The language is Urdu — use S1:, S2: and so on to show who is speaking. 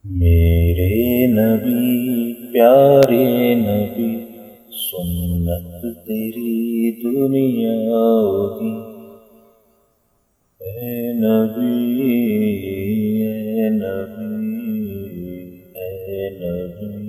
S1: میرے نبی پیارے نبی، سنت تیری دنیا ہوگی۔ اے نبی، اے نبی، اے نبی۔